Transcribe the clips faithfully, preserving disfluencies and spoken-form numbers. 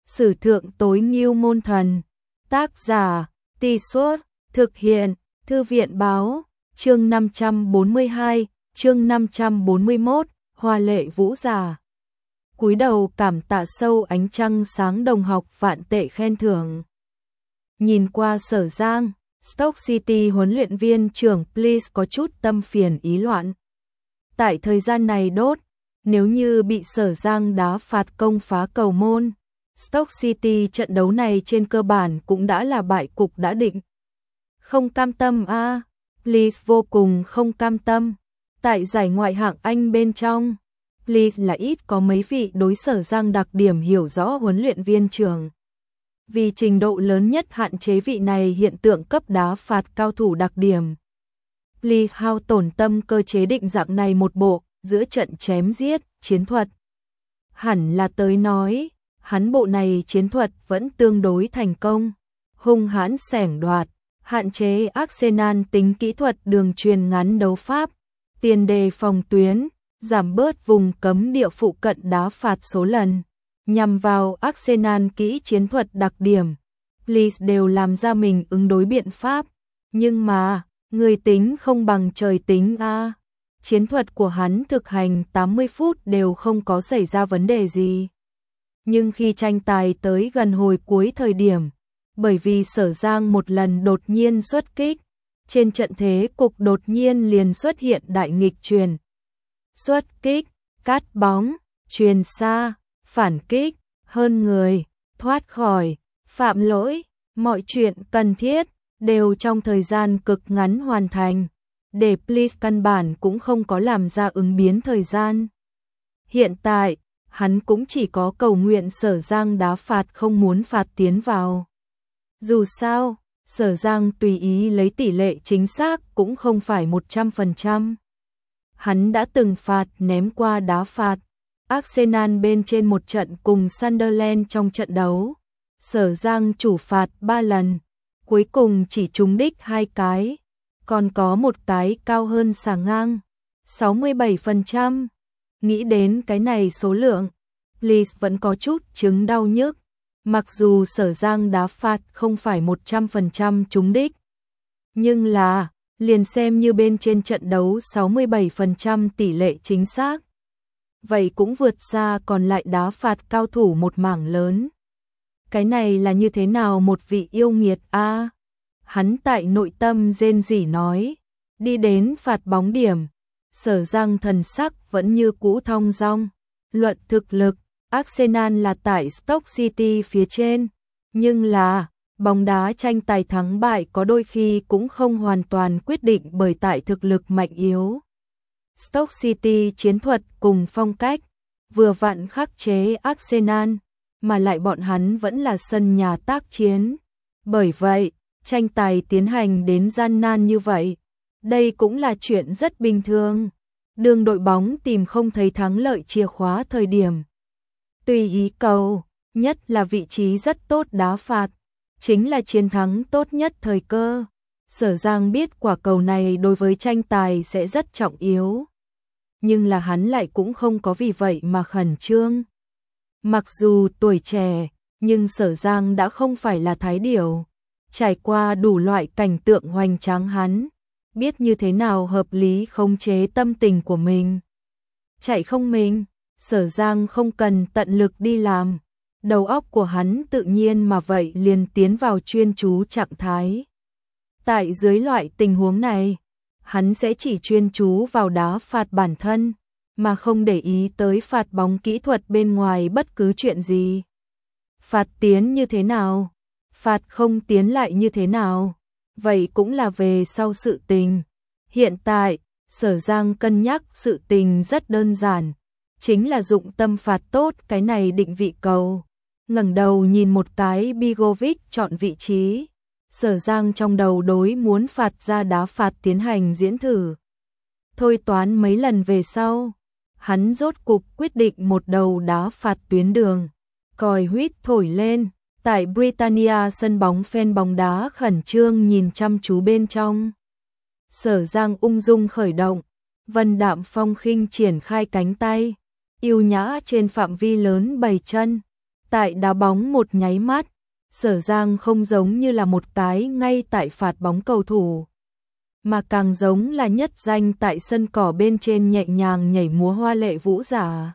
Sử thượng tối ngưu môn thần. Tác giả, Tì Suốt, thực hiện, Thư viện báo, chương năm trăm bốn mươi hai, chương năm trăm bốn mươi mốt, Hoa lệ vũ giả. Cúi đầu cảm tạ sâu ánh trăng sáng đồng học vạn tệ khen thưởng. Nhìn qua Sở Giang, Stoke City huấn luyện viên trưởng Please có chút tâm phiền ý loạn. Tại thời gian này đốt, nếu như bị Sở Giang đá phạt công phá cầu môn, Stoke City trận đấu này trên cơ bản cũng đã là bại cục đã định. Không cam tâm a, à, Please vô cùng không cam tâm. Tại giải ngoại hạng Anh bên trong, Please là ít có mấy vị đối Sở Giang đặc điểm hiểu rõ huấn luyện viên trưởng. Vì trình độ lớn nhất hạn chế vị này hiện tượng cấp đá phạt cao thủ đặc điểm. Please hao tổn tâm cơ chế định dạng này một bộ, giữa trận chém giết, chiến thuật. Hẳn là tới nói, hắn bộ này chiến thuật vẫn tương đối thành công. Hung hãn xẻng đoạt, hạn chế Arsenal tính kỹ thuật đường truyền ngắn đấu pháp, tiền đề phòng tuyến, giảm bớt vùng cấm địa phụ cận đá phạt số lần. Nhằm vào Arsenal kỹ chiến thuật đặc điểm, Please đều làm ra mình ứng đối biện pháp. Nhưng mà, người tính không bằng trời tính a. À. Chiến thuật của hắn thực hành tám mươi phút đều không có xảy ra vấn đề gì. Nhưng khi tranh tài tới gần hồi cuối thời điểm, bởi vì Sở Giang một lần đột nhiên xuất kích, trên trận thế cục đột nhiên liền xuất hiện đại nghịch truyền. Xuất kích, cắt bóng, truyền xa, phản kích, hơn người, thoát khỏi, phạm lỗi, mọi chuyện cần thiết đều trong thời gian cực ngắn hoàn thành, để Please căn bản cũng không có làm ra ứng biến thời gian. Hiện tại, hắn cũng chỉ có cầu nguyện Sở Giang đá phạt không muốn phạt tiến vào. Dù sao, Sở Giang tùy ý lấy tỷ lệ chính xác cũng không phải một trăm phần trăm. Hắn đã từng phạt ném qua đá phạt Arsenal bên trên một trận cùng Sunderland trong trận đấu. Sở Giang chủ phạt ba lần, cuối cùng chỉ trúng đích hai cái, còn có một cái cao hơn xà ngang, sáu mươi bảy phần trăm. Nghĩ đến cái này số lượng, Please vẫn có chút chứng đau nhức. Mặc dù Sở Giang đá phạt không phải một trăm phần trăm trúng đích, nhưng là, liền xem như bên trên trận đấu sáu mươi bảy phần trăm tỷ lệ chính xác. Vậy cũng vượt xa còn lại đá phạt cao thủ một mảng lớn. Cái này là như thế nào một vị yêu nghiệt a? À, hắn tại nội tâm rên rỉ nói, đi đến phạt bóng điểm. Sở Giang thần sắc vẫn như cũ thong dong. Luận thực lực, Arsenal là tại Stoke City phía trên, nhưng là bóng đá tranh tài thắng bại có đôi khi cũng không hoàn toàn quyết định bởi tại thực lực mạnh yếu. Stoke City chiến thuật cùng phong cách vừa vặn khắc chế Arsenal, mà lại bọn hắn vẫn là sân nhà tác chiến. Bởi vậy, tranh tài tiến hành đến gian nan như vậy, đây cũng là chuyện rất bình thường. Đường đội bóng tìm không thấy thắng lợi chìa khóa thời điểm. Tùy ý cầu, nhất là vị trí rất tốt đá phạt, chính là chiến thắng tốt nhất thời cơ. Sở Giang biết quả cầu này đối với tranh tài sẽ rất trọng yếu. Nhưng là hắn lại cũng không có vì vậy mà khẩn trương. Mặc dù tuổi trẻ, nhưng Sở Giang đã không phải là thái điểu. Trải qua đủ loại cảnh tượng hoành tráng hắn, biết như thế nào hợp lý khống chế tâm tình của mình. Chạy không mình, Sở Giang không cần tận lực đi làm. Đầu óc của hắn tự nhiên mà vậy liền tiến vào chuyên chú trạng thái. Tại dưới loại tình huống này, hắn sẽ chỉ chuyên chú vào đá phạt bản thân, mà không để ý tới phạt bóng kỹ thuật bên ngoài bất cứ chuyện gì. Phạt tiến như thế nào? Phạt không tiến lại như thế nào? Vậy cũng là về sau sự tình. Hiện tại, Sở Giang cân nhắc sự tình rất đơn giản, chính là dụng tâm phạt tốt cái này định vị cầu. Ngẩng đầu nhìn một cái Begovic chọn vị trí. Sở Giang trong đầu đối muốn phạt ra đá phạt tiến hành diễn thử. Thôi toán mấy lần về sau, hắn rốt cục quyết định một đầu đá phạt tuyến đường. Còi huýt thổi lên, tại Britannia sân bóng fan bóng đá khẩn trương nhìn chăm chú bên trong. Sở Giang ung dung khởi động, vân đạm phong khinh triển khai cánh tay, yêu nhã trên phạm vi lớn bày chân. Tại đá bóng một nháy mắt, Sở Giang không giống như là một cái ngay tại phạt bóng cầu thủ, mà càng giống là nhất danh tại sân cỏ bên trên nhẹ nhàng nhảy múa hoa lệ vũ giả.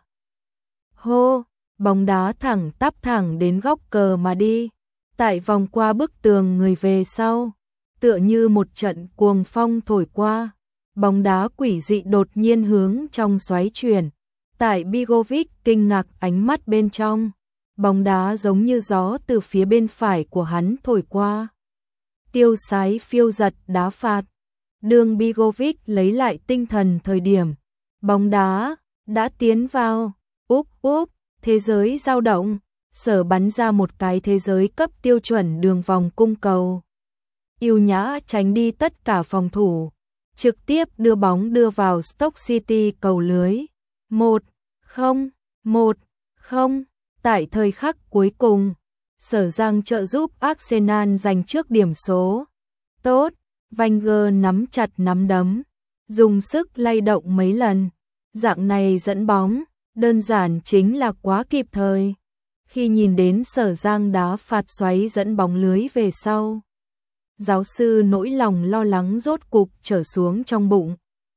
Hô, bóng đá thẳng tắp thẳng đến góc cờ mà đi, tại vòng qua bức tường người về sau, tựa như một trận cuồng phong thổi qua, bóng đá quỷ dị đột nhiên hướng trong xoáy chuyển, tại Bigovic kinh ngạc ánh mắt bên trong, bóng đá giống như gió từ phía bên phải của hắn thổi qua. Tiêu sái phiêu giật đá phạt, đường Bigovic lấy lại tinh thần thời điểm, bóng đá đã tiến vào, úp úp, thế giới dao động, Sở bắn ra một cái thế giới cấp tiêu chuẩn đường vòng cung cầu. Yêu nhã tránh đi tất cả phòng thủ, trực tiếp đưa bóng đưa vào Stoke City cầu lưới. một không, một không, tại thời khắc cuối cùng, Sở Giang trợ giúp Arsenal giành trước điểm số. Tốt, Wenger nắm chặt nắm đấm, dùng sức lay động mấy lần, dạng này dẫn bóng, đơn giản chính là quá kịp thời. Khi nhìn đến Sở Giang đá phạt xoáy dẫn bóng lưới về sau, giáo sư nỗi lòng lo lắng rốt cục trở xuống trong bụng.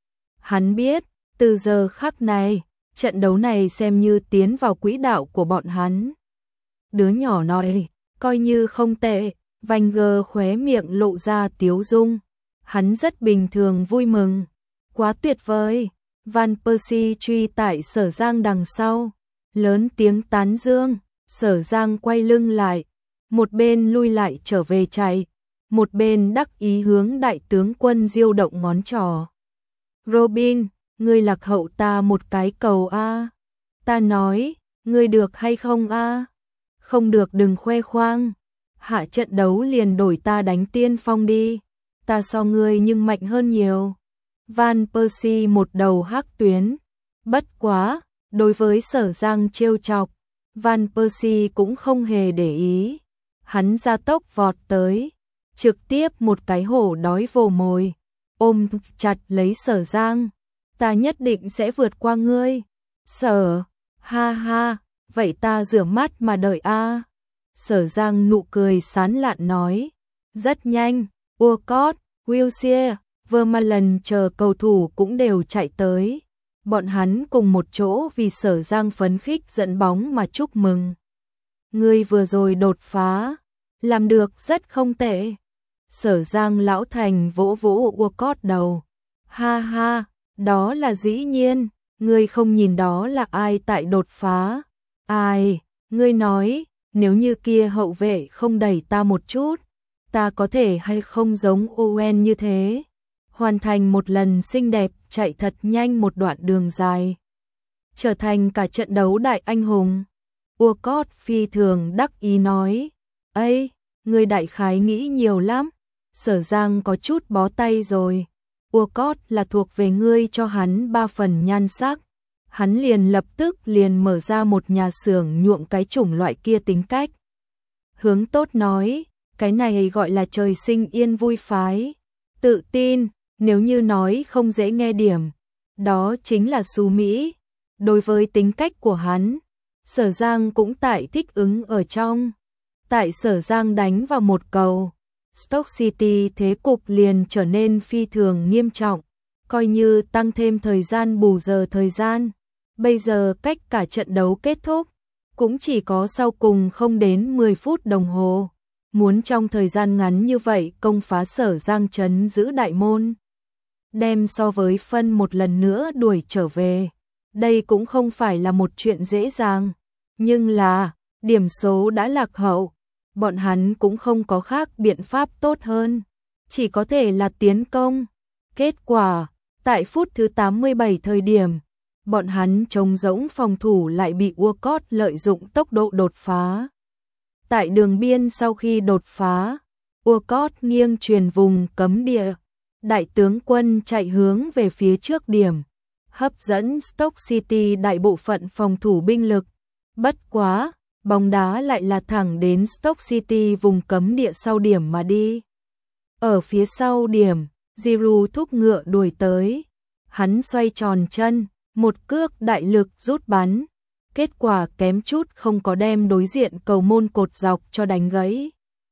Hắn biết, từ giờ khắc này, trận đấu này xem như tiến vào quỹ đạo của bọn hắn. Đứa nhỏ nói, coi như không tệ, Wenger khóe miệng lộ ra tiếu dung. Hắn rất bình thường vui mừng. Quá tuyệt vời. Van Persie truy tại Sở Giang đằng sau, lớn tiếng tán dương. Sở Giang quay lưng lại, một bên lui lại trở về chạy, một bên đắc ý hướng đại tướng quân diêu động ngón trỏ. Robin, ngươi lạc hậu ta một cái cầu a. Ta nói, ngươi được hay không a? Không được đừng khoe khoang. Hạ trận đấu liền đổi ta đánh tiên phong đi. Ta so ngươi nhưng mạnh hơn nhiều. Van Persie một đầu hắc tuyến. Bất quá, đối với Sở Giang trêu chọc, Van Persie cũng không hề để ý. Hắn ra tốc vọt tới, trực tiếp một cái hổ đói vồ mồi, ôm chặt lấy Sở Giang. Ta nhất định sẽ vượt qua ngươi. Sở, ha ha, vậy ta rửa mắt mà đợi a. Sở Giang nụ cười sán lạn nói. Rất nhanh, Walcott, Wilshere, Vermaelen chờ cầu thủ cũng đều chạy tới. Bọn hắn cùng một chỗ vì Sở Giang phấn khích dẫn bóng mà chúc mừng. Ngươi vừa rồi đột phá, làm được rất không tệ. Sở Giang lão thành vỗ vỗ Walcott đầu. Ha ha, đó là dĩ nhiên, ngươi không nhìn đó là ai tại đột phá. Ai, ngươi nói, nếu như kia hậu vệ không đẩy ta một chút, ta có thể hay không giống Owen như thế, hoàn thành một lần xinh đẹp chạy thật nhanh một đoạn đường dài, trở thành cả trận đấu đại anh hùng. Walcott phi thường đắc ý nói, ấy, ngươi đại khái nghĩ nhiều lắm. Sở Giang có chút bó tay rồi. Walcott là thuộc về ngươi cho hắn ba phần nhan sắc. Hắn liền lập tức liền mở ra một nhà xưởng nhuộm cái chủng loại kia tính cách. Hướng tốt nói, cái này gọi là trời sinh yên vui phái. Tự tin, nếu như nói không dễ nghe điểm, đó chính là xú Mỹ. Đối với tính cách của hắn, Sở Giang cũng tại thích ứng ở trong. Tại Sở Giang đánh vào một cầu, Stoke City thế cục liền trở nên phi thường nghiêm trọng, coi như tăng thêm thời gian bù giờ thời gian. Bây giờ cách cả trận đấu kết thúc, cũng chỉ có sau cùng không đến mười phút đồng hồ. Muốn trong thời gian ngắn như vậy công phá Sở Giang trấn giữ đại môn, đem so với phân một lần nữa đuổi trở về. Đây cũng không phải là một chuyện dễ dàng, nhưng là, điểm số đã lạc hậu, bọn hắn cũng không có khác biện pháp tốt hơn, chỉ có thể là tiến công. Kết quả, tại phút thứ tám mươi bảy thời điểm, bọn hắn trống rỗng phòng thủ lại bị Walcott lợi dụng tốc độ đột phá. Tại đường biên sau khi đột phá, Walcott nghiêng truyền vùng cấm địa, đại tướng quân chạy hướng về phía trước điểm, hấp dẫn Stoke City đại bộ phận phòng thủ binh lực. Bất quá, bóng đá lại là thẳng đến Stoke City vùng cấm địa sau điểm mà đi. Ở phía sau điểm, Giroud thúc ngựa đuổi tới. Hắn xoay tròn chân, một cước đại lực rút bắn. kết quả kém chút không có đem đối diện cầu môn cột dọc cho đánh gãy.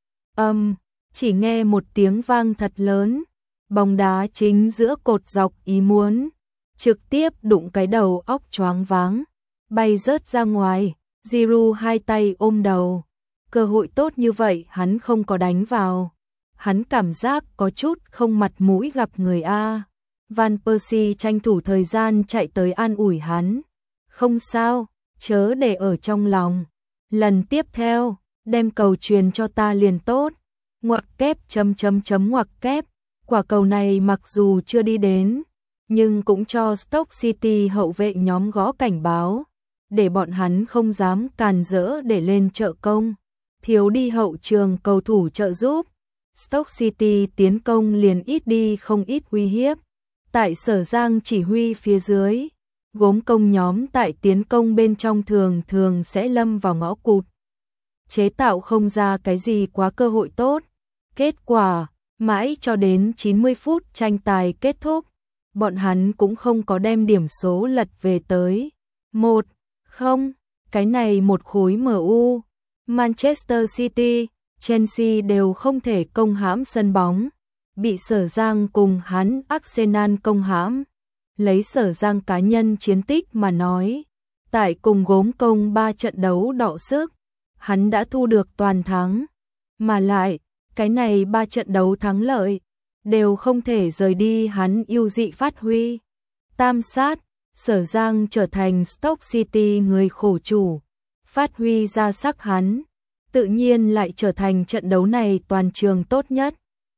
Âm, um, chỉ nghe một tiếng vang thật lớn, bóng đá chính giữa cột dọc ý muốn, trực tiếp đụng cái đầu óc choáng váng, bay rớt ra ngoài. Giroud hai tay ôm đầu, cơ hội tốt như vậy hắn không có đánh vào. Hắn cảm giác có chút không mặt mũi gặp người A. Van Persie tranh thủ thời gian chạy tới an ủi hắn. Không sao, chớ để ở trong lòng. Lần tiếp theo, đem cầu truyền cho ta liền tốt. Ngoặc kép chấm chấm chấm ngoặc kép. Quả cầu này mặc dù chưa đi đến, nhưng cũng cho Stoke City hậu vệ nhóm gõ cảnh báo, để bọn hắn không dám càn rỡ để lên trợ công. Thiếu đi hậu trường cầu thủ trợ giúp, Stoke City tiến công liền ít đi không ít uy hiếp. Tại Sở Giang chỉ huy phía dưới, gốm công nhóm tại tiến công bên trong thường thường sẽ lâm vào ngõ cụt, chế tạo không ra cái gì quá cơ hội tốt. Kết quả, mãi cho đến chín mươi phút tranh tài kết thúc, bọn hắn cũng không có đem điểm số lật về tới một không. Cái này một khối em u, Manchester City, Chelsea đều không thể công hãm sân bóng, bị Sở Giang cùng hắn Arsenal công hãm. Lấy Sở Giang cá nhân chiến tích mà nói, tại cùng gốm công ba trận đấu đọ sức, hắn đã thu được toàn thắng, mà lại cái này ba trận đấu thắng lợi đều không thể rời đi hắn ưu dị phát huy. Tam sát, Sở Giang trở thành Stoke City người khổ chủ, phát huy ra sắc hắn, tự nhiên lại trở thành trận đấu này toàn trường tốt nhất.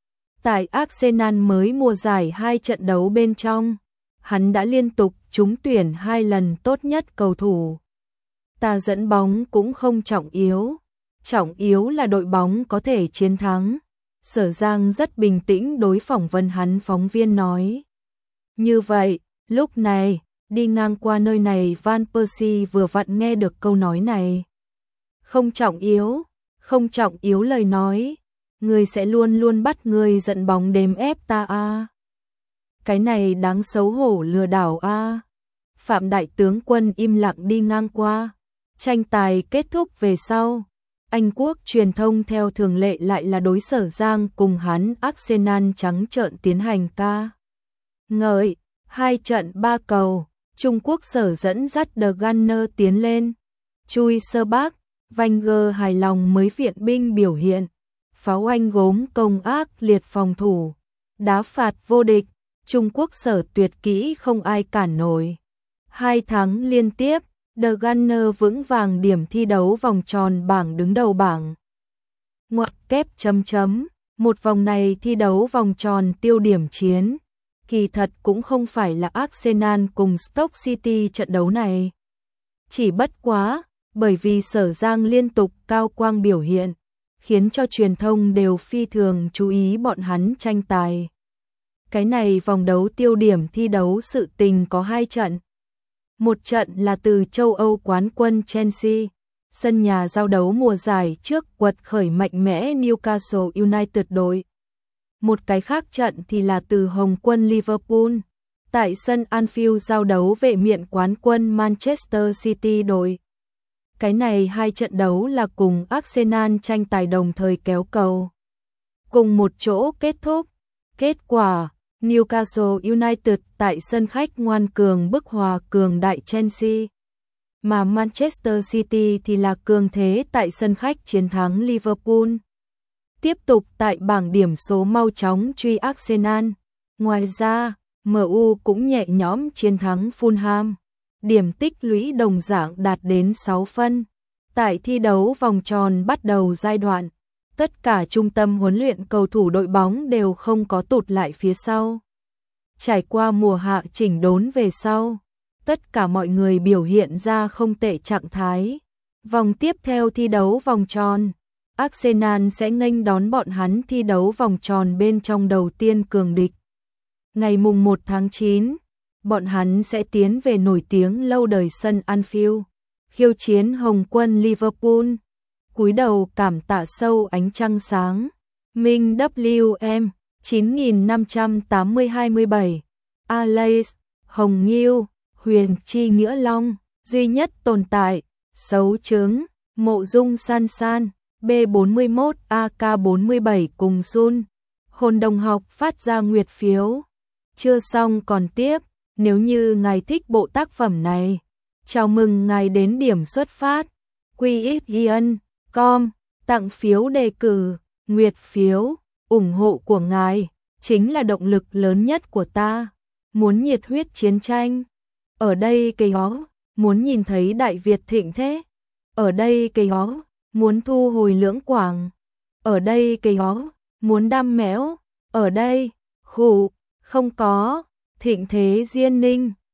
Tại Arsenal mới mùa giải hai trận đấu bên trong, hắn đã liên tục trúng tuyển hai lần tốt nhất cầu thủ. Ta dẫn bóng cũng không trọng yếu, trọng yếu là đội bóng có thể chiến thắng. Sở Giang rất bình tĩnh đối phỏng vấn hắn phóng viên nói. Như vậy, lúc này, đi ngang qua nơi này Van Persie vừa vặn nghe được câu nói này. Không trọng yếu, không trọng yếu lời nói, người sẽ luôn luôn bắt người dẫn bóng đếm ép ta a. Cái này đáng xấu hổ lừa đảo a. Phạm đại tướng quân im lặng đi ngang qua. Tranh tài kết thúc về sau, Anh quốc truyền thông theo thường lệ lại là đối Sở Giang cùng hắn Arsenal trắng trợn tiến hành ca ngợi. Hai trận ba cầu, Trung Quốc Sở dẫn dắt The Gunners tiến lên. Chui sơ bác, Wenger hài lòng mới viện binh biểu hiện. Pháo Anh gốm công ác liệt phòng thủ, đá phạt vô địch, Trung Quốc Sở tuyệt kỹ không ai cản nổi. Hai tháng liên tiếp, The Gunners vững vàng điểm thi đấu vòng tròn bảng đứng đầu bảng. Ngoặc kép chấm chấm, một vòng này thi đấu vòng tròn tiêu điểm chiến, kỳ thật cũng không phải là Arsenal cùng Stoke City trận đấu này. Chỉ bất quá, bởi vì Sở Giang liên tục cao quang biểu hiện, khiến cho truyền thông đều phi thường chú ý bọn hắn tranh tài. Cái này vòng đấu tiêu điểm thi đấu sự tình có hai trận. Một trận là từ châu Âu quán quân Chelsea, sân nhà giao đấu mùa giải trước quật khởi mạnh mẽ Newcastle United đội. Một cái khác trận thì là từ Hồng quân Liverpool, tại sân Anfield giao đấu vệ miện quán quân Manchester City đội. Cái này hai trận đấu là cùng Arsenal tranh tài đồng thời kéo cầu, cùng một chỗ kết thúc. Kết quả, Newcastle United tại sân khách ngoan cường bức hòa cường đại Chelsea, mà Manchester City thì là cường thế tại sân khách chiến thắng Liverpool. Tiếp tục tại bảng điểm số mau chóng truy Arsenal. Ngoài ra, em u cũng nhẹ nhõm chiến thắng Fulham. Điểm tích lũy đồng dạng đạt đến sáu phân. Tại thi đấu vòng tròn bắt đầu giai đoạn, tất cả trung tâm huấn luyện cầu thủ đội bóng đều không có tụt lại phía sau. Trải qua mùa hạ chỉnh đốn về sau, tất cả mọi người biểu hiện ra không tệ trạng thái. Vòng tiếp theo thi đấu vòng tròn, Arsenal sẽ nghênh đón bọn hắn thi đấu vòng tròn bên trong đầu tiên cường địch. Ngày mùng một tháng chín, bọn hắn sẽ tiến về nổi tiếng lâu đời sân Anfield, khiêu chiến Hồng quân Liverpool. Cúi đầu cảm tạ sâu ánh trăng sáng. Minh W M chín nghìn năm trăm tám mươi hai mươi bảy, Alais, Hồng Nghiêu, Huyền Chi Nghĩa Long, duy nhất tồn tại, xấu chứng, Mộ Dung San San, B bốn mươi mốt A K bốn mươi bảy cùng Sun. Hồn đồng học phát ra nguyệt phiếu. Chưa xong còn tiếp, nếu như ngài thích bộ tác phẩm này, chào mừng ngài đến điểm xuất phát. quy ích giê en chấm com, tặng phiếu đề cử, nguyệt phiếu, ủng hộ của ngài chính là động lực lớn nhất của ta. Muốn nhiệt huyết chiến tranh, ở đây cây ó, muốn nhìn thấy Đại Việt thịnh thế, ở đây cây ó, muốn thu hồi Lưỡng Quảng, ở đây cây ó, muốn đam mẽo, ở đây, khủ, không có, thịnh thế Diên Ninh.